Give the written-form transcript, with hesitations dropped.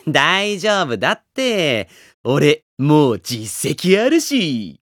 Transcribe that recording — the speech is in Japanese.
大丈夫だって。俺、もう実績あるし。